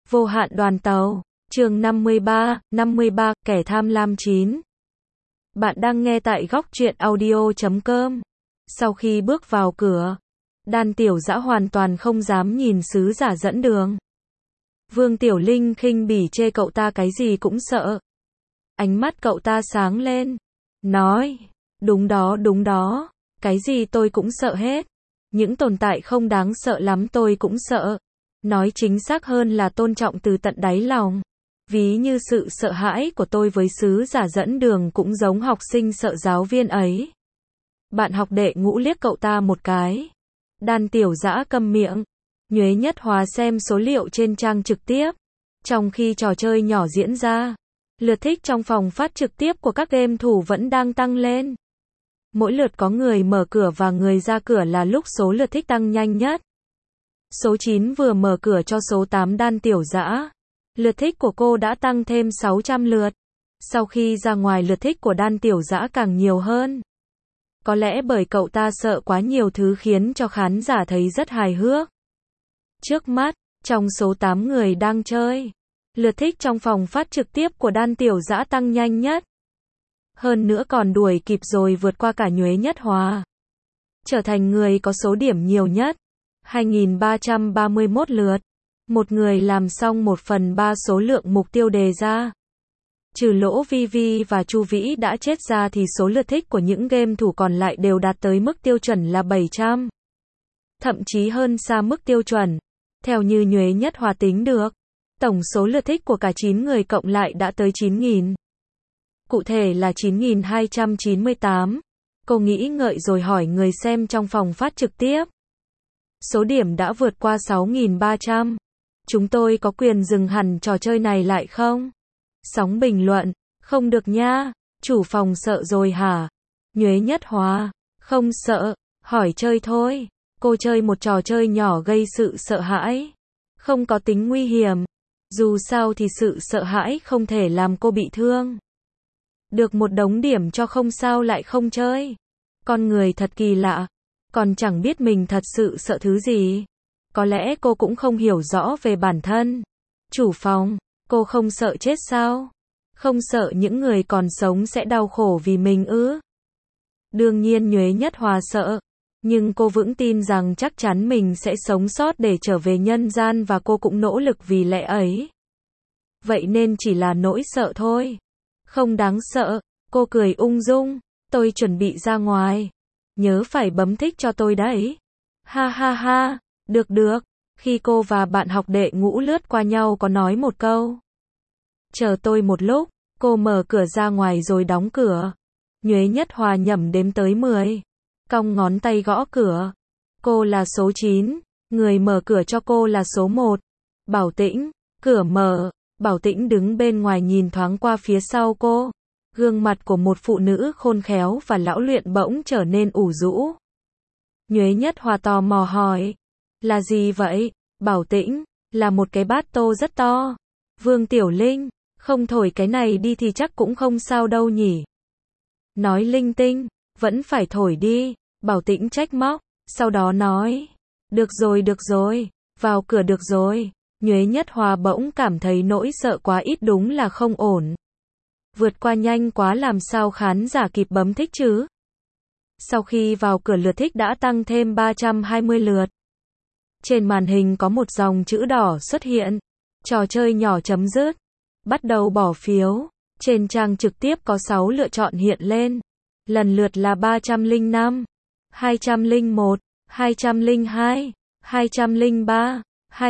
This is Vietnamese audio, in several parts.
Vô hạn đoàn tàu, chương 53, kẻ tham lam 9. Bạn đang nghe tại góc truyện audio.com. Sau khi bước vào cửa, Đan Tiểu Dã hoàn toàn không dám nhìn sứ giả dẫn đường. Vương Tiểu Linh khinh bỉ chê cậu ta cái gì cũng sợ. Ánh mắt cậu ta sáng lên, nói, đúng đó, cái gì tôi cũng sợ hết. Những tồn tại không đáng sợ lắm tôi cũng sợ. Nói chính xác hơn là tôn trọng từ tận đáy lòng. Ví như sự sợ hãi của tôi với sứ giả dẫn đường cũng giống học sinh sợ giáo viên ấy. Bạn học đệ Ngũ liếc cậu ta một cái. Đan Tiểu Dã câm miệng. Nhuế Nhất Hòa xem số liệu trên trang trực tiếp. Trong khi trò chơi nhỏ diễn ra, lượt thích trong phòng phát trực tiếp của các game thủ vẫn đang tăng lên. Mỗi lượt có người mở cửa và người ra cửa là lúc số lượt thích tăng nhanh nhất. Số 9 vừa mở cửa cho số 8 Đan Tiểu Dã. Lượt thích của cô đã tăng thêm 600 lượt. Sau khi ra ngoài lượt thích của Đan Tiểu Dã càng nhiều hơn. Có lẽ bởi cậu ta sợ quá nhiều thứ khiến cho khán giả thấy rất hài hước. Trước mắt, trong số 8 người đang chơi, lượt thích trong phòng phát trực tiếp của Đan Tiểu Dã tăng nhanh nhất. Hơn nữa còn đuổi kịp rồi vượt qua cả Nhuế Nhất Hòa. Trở thành người có số điểm nhiều nhất. 2.331 lượt. Một người làm xong 1/3 số lượng mục tiêu đề ra. Trừ Lỗ Vi Vi và Chu Vĩ đã chết ra thì số lượt thích của những game thủ còn lại đều đạt tới mức tiêu chuẩn là 700. Thậm chí hơn xa mức tiêu chuẩn. Theo như Nhuế Nhất Hòa tính được, tổng số lượt thích của cả 9 người cộng lại đã tới 9.000. Cụ thể là 9.298. Cô nghĩ ngợi rồi hỏi người xem trong phòng phát trực tiếp. Số điểm đã vượt qua 6.300. Chúng tôi có quyền dừng hẳn trò chơi này lại không? Sóng bình luận, không được nha, chủ phòng sợ rồi hả? Nhuế Nhất Hòa, không sợ, hỏi chơi thôi. Cô chơi một trò chơi nhỏ gây sự sợ hãi. Không có tính nguy hiểm. Dù sao thì sự sợ hãi không thể làm cô bị thương. Được một đống điểm cho không sao lại không chơi. Con người thật kỳ lạ. Còn chẳng biết mình thật sự sợ thứ gì. Có lẽ cô cũng không hiểu rõ về bản thân. Chủ phòng, cô không sợ chết sao? Không sợ những người còn sống sẽ đau khổ vì mình ư? Đương nhiên Nhuế Nhất Hòa sợ. Nhưng cô vững tin rằng chắc chắn mình sẽ sống sót để trở về nhân gian và cô cũng nỗ lực vì lẽ ấy. Vậy nên chỉ là nỗi sợ thôi. Không đáng sợ, cô cười ung dung. Tôi chuẩn bị ra ngoài. Nhớ phải bấm thích cho tôi đấy. Ha ha ha, được. Khi cô và bạn học đệ Ngũ lướt qua nhau có nói một câu. Chờ tôi một lúc, cô mở cửa ra ngoài rồi đóng cửa. Nhuế Nhất Hòa nhẩm đếm tới 10. Cong ngón tay gõ cửa. Cô là số 9, người mở cửa cho cô là số 1. Bảo Tĩnh, cửa mở. Bảo Tĩnh đứng bên ngoài nhìn thoáng qua phía sau cô. Gương mặt của một phụ nữ khôn khéo và lão luyện bỗng trở nên ủ rũ. Nhuế Nhất Hòa tò mò hỏi. Là gì vậy? Bảo Tĩnh, là một cái bát tô rất to. Vương Tiểu Linh, không thổi cái này đi thì chắc cũng không sao đâu nhỉ. Nói linh tinh, vẫn phải thổi đi. Bảo Tĩnh trách móc, sau đó nói. Được rồi, vào cửa được rồi. Nhuế Nhất Hòa bỗng cảm thấy nỗi sợ quá ít đúng là không ổn. Vượt qua nhanh quá làm sao khán giả kịp bấm thích chứ? Sau khi vào cửa lượt thích đã tăng thêm 320 lượt. Trên màn hình có một dòng chữ đỏ xuất hiện. Trò chơi nhỏ chấm dứt. Bắt đầu bỏ phiếu. Trên trang trực tiếp có 6 lựa chọn hiện lên. Lần lượt là 305, 201, 202, 203,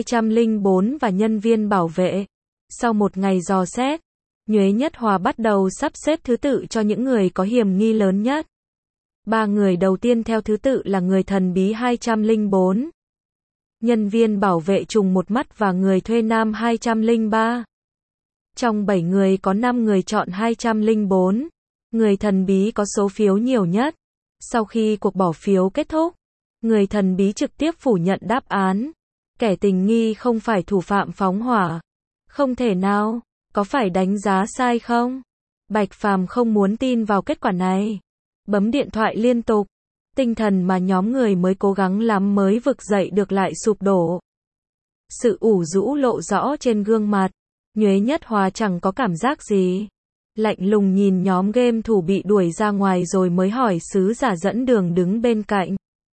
204 và nhân viên bảo vệ. Sau một ngày dò xét, Nhuế Nhất Hòa bắt đầu sắp xếp thứ tự cho những người có hiểm nghi lớn nhất. 3 người đầu tiên theo thứ tự là người thần bí 204, nhân viên bảo vệ trùng một mắt và người thuê nam 203. Trong 7 người có 5 người chọn 204. Người thần bí có số phiếu nhiều nhất. Sau khi cuộc bỏ phiếu kết thúc, người thần bí trực tiếp phủ nhận đáp án. Kẻ tình nghi không phải thủ phạm phóng hỏa. Không thể nào, có phải đánh giá sai không? Bạch Phàm không muốn tin vào kết quả này. Bấm điện thoại liên tục. Tinh thần mà nhóm người mới cố gắng lắm mới vực dậy được lại sụp đổ. Sự ủ rũ lộ rõ trên gương mặt. Nhuế Nhất Hòa chẳng có cảm giác gì. Lạnh lùng nhìn nhóm game thủ bị đuổi ra ngoài rồi mới hỏi sứ giả dẫn đường đứng bên cạnh.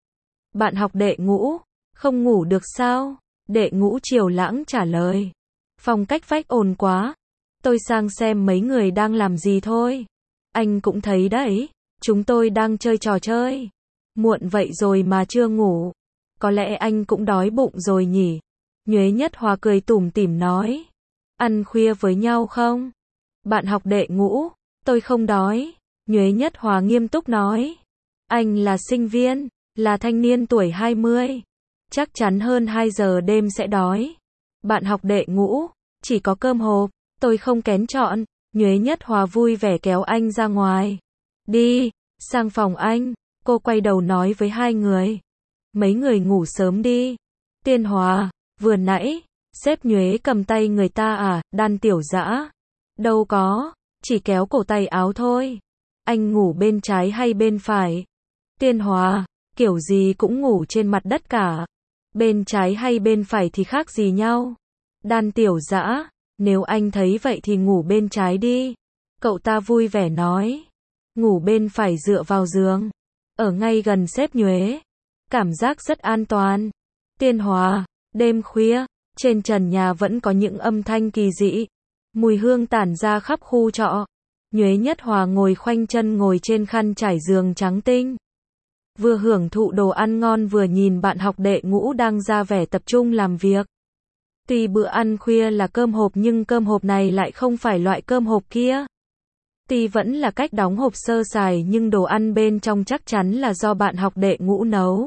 Bạn học Đệ Ngũ, không ngủ được sao? Đệ Ngũ Triều Lãng trả lời. Phòng cách vách ồn quá. Tôi sang xem mấy người đang làm gì thôi. Anh cũng thấy đấy, chúng tôi đang chơi trò chơi. Muộn vậy rồi mà chưa ngủ. Có lẽ anh cũng đói bụng rồi nhỉ? Nhuế Nhất Hòa cười tủm tỉm nói. Ăn khuya với nhau không? Bạn học Đệ Ngũ, tôi không đói. Nhuế Nhất Hòa nghiêm túc nói. Anh là sinh viên, là thanh niên tuổi 20. Chắc chắn hơn 2 giờ đêm sẽ đói. Bạn học Đệ Ngũ, chỉ có cơm hộp, tôi không kén chọn. Nhuế Nhất Hòa vui vẻ kéo anh ra ngoài. Đi, sang phòng anh. Cô quay đầu nói với hai người. Mấy người ngủ sớm đi. Tiên Hòa, vừa nãy, sếp Nhuế cầm tay người ta à? Đan Tiểu Dã. Đâu có, chỉ kéo cổ tay áo thôi. Anh ngủ bên trái hay bên phải? Tiên Hòa, kiểu gì cũng ngủ trên mặt đất cả. Bên trái hay bên phải thì khác gì nhau? Đan Tiểu Dã, nếu anh thấy vậy thì ngủ bên trái đi. Cậu ta vui vẻ nói. Ngủ bên phải dựa vào giường. Ở ngay gần sếp Nhuế. Cảm giác rất an toàn. Tiên Hòa, đêm khuya, trên trần nhà vẫn có những âm thanh kỳ dị. Mùi hương tản ra khắp khu trọ. Nhuế Nhất Hòa ngồi khoanh chân ngồi trên khăn trải giường trắng tinh. Vừa hưởng thụ đồ ăn ngon vừa nhìn bạn học Đệ Ngũ đang ra vẻ tập trung làm việc. Tuy bữa ăn khuya là cơm hộp nhưng cơm hộp này lại không phải loại cơm hộp kia. Tuy vẫn là cách đóng hộp sơ sài nhưng đồ ăn bên trong chắc chắn là do bạn học Đệ Ngũ nấu.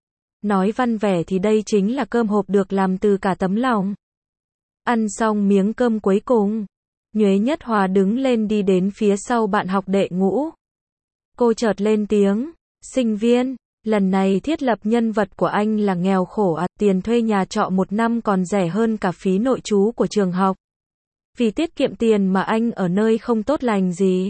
Nói văn vẻ thì đây chính là cơm hộp được làm từ cả tấm lòng. Ăn xong miếng cơm cuối cùng, Nhuế Nhất Hòa đứng lên đi đến phía sau bạn học Đệ Ngũ. Cô chợt lên tiếng, sinh viên, lần này thiết lập nhân vật của anh là nghèo khổ à? Tiền thuê nhà trọ 1 năm còn rẻ hơn cả phí nội trú của trường học. Vì tiết kiệm tiền mà anh ở nơi không tốt lành gì.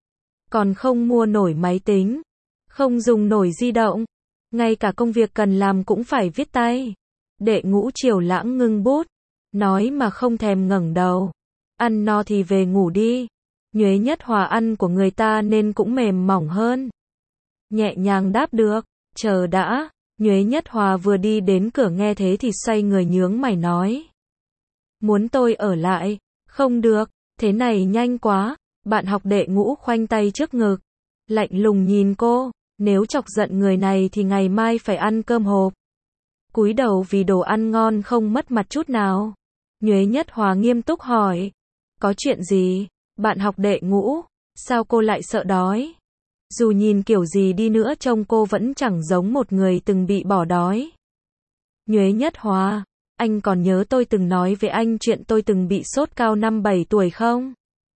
Còn không mua nổi máy tính, không dùng nổi di động, ngay cả công việc cần làm cũng phải viết tay. Đệ Ngũ Triều Lãng ngưng bút, nói mà không thèm ngẩng đầu. Ăn no thì về ngủ đi. Nhuế Nhất Hòa ăn của người ta nên cũng mềm mỏng hơn. Nhẹ nhàng đáp được, chờ đã. Nhuế Nhất Hòa vừa đi đến cửa nghe thế thì xoay người nhướng mày nói. Muốn tôi ở lại? Không được, thế này nhanh quá. Bạn học Đệ Ngũ khoanh tay trước ngực, lạnh lùng nhìn cô. Nếu chọc giận người này thì ngày mai phải ăn cơm hộp. Cúi đầu vì đồ ăn ngon không mất mặt chút nào. Nhuế Nhất Hòa nghiêm túc hỏi. Có chuyện gì? Bạn học Đệ Ngũ, sao cô lại sợ đói? Dù nhìn kiểu gì đi nữa trông cô vẫn chẳng giống một người từng bị bỏ đói. Nhuế Nhất Hòa, anh còn nhớ tôi từng nói với anh chuyện tôi từng bị sốt cao năm 7 tuổi không?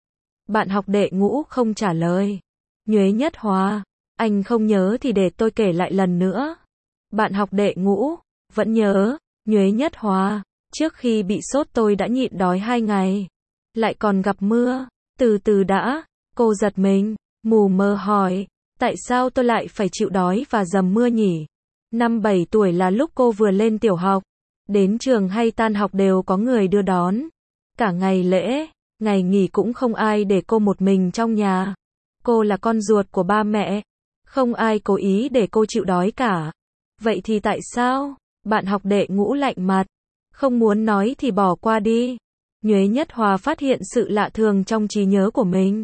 Bạn học Đệ Ngũ không trả lời. Nhuế Nhất Hòa, anh không nhớ thì để tôi kể lại lần nữa. Bạn học Đệ Ngũ, vẫn nhớ. Nhuế Nhất Hòa, trước khi bị sốt tôi đã nhịn đói 2 ngày. Lại còn gặp mưa. Từ từ đã. Cô giật mình, mù mờ hỏi. Tại sao tôi lại phải chịu đói và dầm mưa nhỉ? Năm 7 tuổi là lúc cô vừa lên tiểu học. Đến trường hay tan học đều có người đưa đón. Cả ngày lễ, ngày nghỉ cũng không ai để cô một mình trong nhà. Cô là con ruột của ba mẹ. Không ai cố ý để cô chịu đói cả. Vậy thì tại sao? Bạn học Đệ Ngũ lạnh mặt. Không muốn nói thì bỏ qua đi. Nhuế Nhất Hòa phát hiện sự lạ thường trong trí nhớ của mình.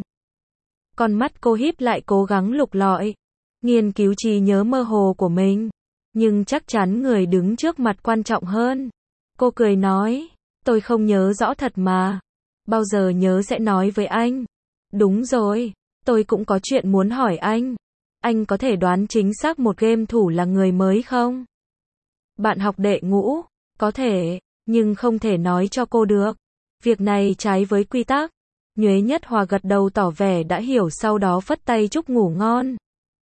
Con mắt cô híp lại cố gắng lục lọi, nghiên cứu trí nhớ mơ hồ của mình. Nhưng chắc chắn người đứng trước mặt quan trọng hơn. Cô cười nói, tôi không nhớ rõ thật mà. Bao giờ nhớ sẽ nói với anh. Đúng rồi, tôi cũng có chuyện muốn hỏi anh. Anh có thể đoán chính xác một game thủ là người mới không? Bạn học Đệ Ngũ, có thể, nhưng không thể nói cho cô được. Việc này trái với quy tắc. Nhuế Nhất Hòa gật đầu tỏ vẻ đã hiểu sau đó phất tay chúc ngủ ngon.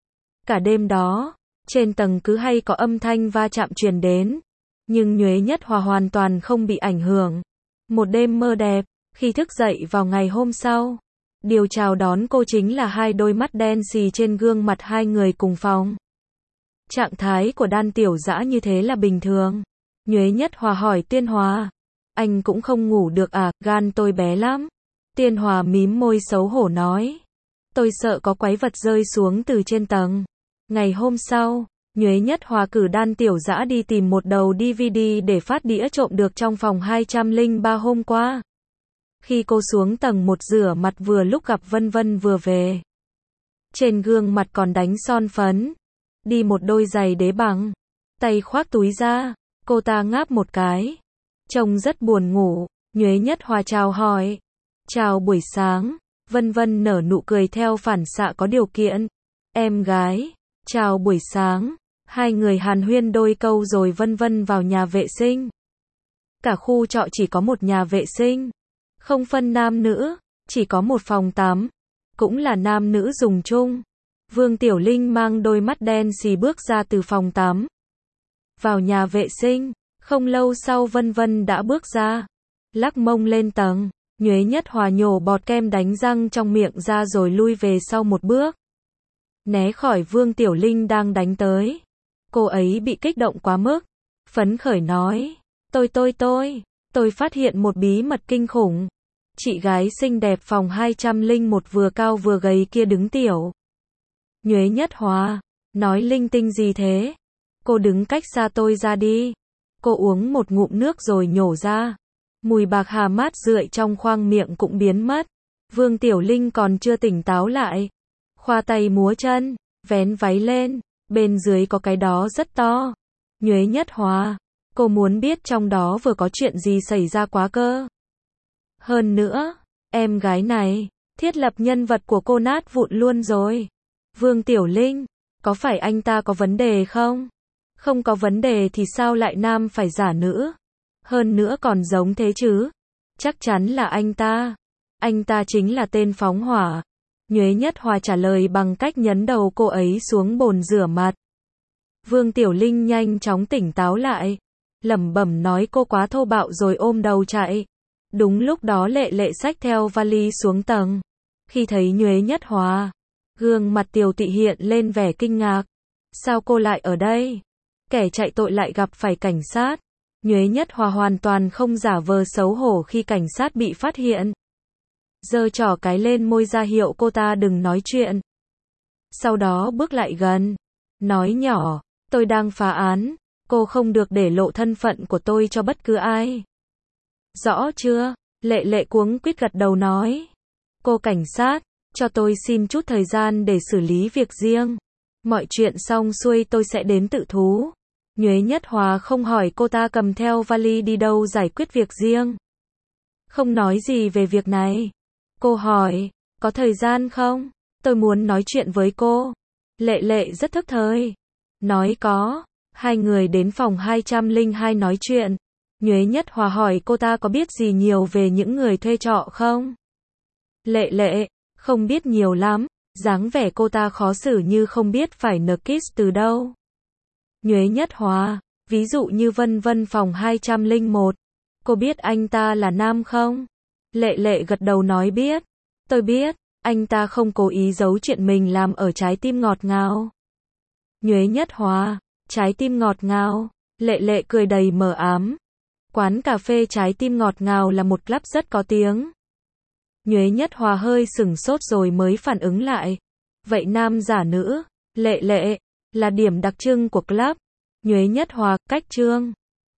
Cả đêm đó, trên tầng cứ hay có âm thanh va chạm truyền đến. Nhưng Nhuế Nhất Hòa hoàn toàn không bị ảnh hưởng. Một đêm mơ đẹp, khi thức dậy vào ngày hôm sau. Điều chào đón cô chính là hai đôi mắt đen xì trên gương mặt hai người cùng phòng. Trạng thái của Đan Tiểu Dã như thế là bình thường. Nhuế Nhất Hòa hỏi Tiên Hòa. Anh cũng không ngủ được à, gan tôi bé lắm. Tiên Hòa mím môi xấu hổ nói. Tôi sợ có quái vật rơi xuống từ trên tầng. Ngày hôm sau, Nhuế Nhất Hòa cử Đan Tiểu Dã đi tìm một đầu DVD để phát đĩa trộm được trong phòng 203 hôm qua. Khi cô xuống tầng 1 rửa mặt vừa lúc gặp Vân Vân vừa về. Trên gương mặt còn đánh son phấn. Đi một đôi giày đế bằng. Tay khoác túi ra. Cô ta ngáp một cái. Trông rất buồn ngủ. Nhuế Nhất Hòa chào hỏi. Chào buổi sáng. Vân Vân nở nụ cười theo phản xạ có điều kiện. Em gái. Chào buổi sáng. Hai người hàn huyên đôi câu rồi Vân Vân vào nhà vệ sinh. Cả khu trọ chỉ có một nhà vệ sinh. Không phân nam nữ. Chỉ có một phòng tắm. Cũng là nam nữ dùng chung. Vương Tiểu Linh mang đôi mắt đen xì bước ra từ phòng tắm. Vào nhà vệ sinh. Không lâu sau Vân Vân đã bước ra. Lắc mông lên tầng. Nhuế Nhất Hòa nhổ bọt kem đánh răng trong miệng ra rồi lui về sau một bước. Né khỏi Vương Tiểu Linh đang đánh tới. Cô ấy bị kích động quá mức. Phấn khởi nói. Tôi phát hiện một bí mật kinh khủng. Chị gái xinh đẹp phòng 201 vừa cao vừa gầy kia đứng tiểu. Nhuế Nhất Hòa. Nói linh tinh gì thế? Cô đứng cách xa tôi ra đi. Cô uống một ngụm nước rồi nhổ ra. Mùi bạc hà mát rượi trong khoang miệng cũng biến mất. Vương Tiểu Linh còn chưa tỉnh táo lại. Khoa tay múa chân, vén váy lên. Bên dưới có cái đó rất to. Nhuế Nhất Hòa. Cô muốn biết trong đó vừa có chuyện gì xảy ra quá cơ. Hơn nữa, em gái này, thiết lập nhân vật của cô nát vụn luôn rồi. Vương Tiểu Linh, có phải anh ta có vấn đề không? Không có vấn đề thì sao lại nam phải giả nữ? Hơn nữa còn giống thế chứ? Chắc chắn là anh ta. Anh ta chính là tên phóng hỏa. Nhuế Nhất Hòa trả lời bằng cách nhấn đầu cô ấy xuống bồn rửa mặt. Vương Tiểu Linh nhanh chóng tỉnh táo lại. Lẩm bẩm nói cô quá thô bạo rồi ôm đầu chạy. Đúng lúc đó Lệ Lệ xách theo vali xuống tầng. Khi thấy Nhuế Nhất Hòa, gương mặt Tiểu Tị hiện lên vẻ kinh ngạc. Sao cô lại ở đây? Kẻ chạy tội lại gặp phải cảnh sát. Nhuế Nhất Hòa hoàn toàn không giả vờ xấu hổ khi cảnh sát bị phát hiện. Giơ trỏ cái lên môi ra hiệu cô ta đừng nói chuyện. Sau đó bước lại gần. Nói nhỏ, tôi đang phá án. Cô không được để lộ thân phận của tôi cho bất cứ ai. Rõ chưa? Lệ Lệ cuống quýt gật đầu nói. Cô cảnh sát, cho tôi xin chút thời gian để xử lý việc riêng. Mọi chuyện xong xuôi tôi sẽ đến tự thú. Nhuế Nhất Hòa không hỏi cô ta cầm theo vali đi đâu giải quyết việc riêng. Không nói gì về việc này. Cô hỏi, có thời gian không? Tôi muốn nói chuyện với cô. Lệ Lệ rất thức thời. Nói có. Hai người đến phòng 202 nói chuyện. Nhuế Nhất Hòa hỏi cô ta có biết gì nhiều về những người thuê trọ không? Lệ Lệ, không biết nhiều lắm. Dáng vẻ cô ta khó xử như không biết phải kiss từ đâu. Nhuế Nhất Hòa, ví dụ như Vân Vân phòng 201. Cô biết anh ta là nam không? Lệ Lệ gật đầu nói biết. Tôi biết, anh ta không cố ý giấu chuyện mình làm ở Trái Tim Ngọt Ngào. Nhuế Nhất Hòa, Trái Tim Ngọt Ngào. Lệ Lệ cười đầy mờ ám. Quán cà phê Trái Tim Ngọt Ngào là một club rất có tiếng. Nhuế Nhất Hòa hơi sửng sốt rồi mới phản ứng lại. Vậy nam giả nữ, Lệ Lệ, là điểm đặc trưng của club. Nhuế Nhất Hòa, cách trương.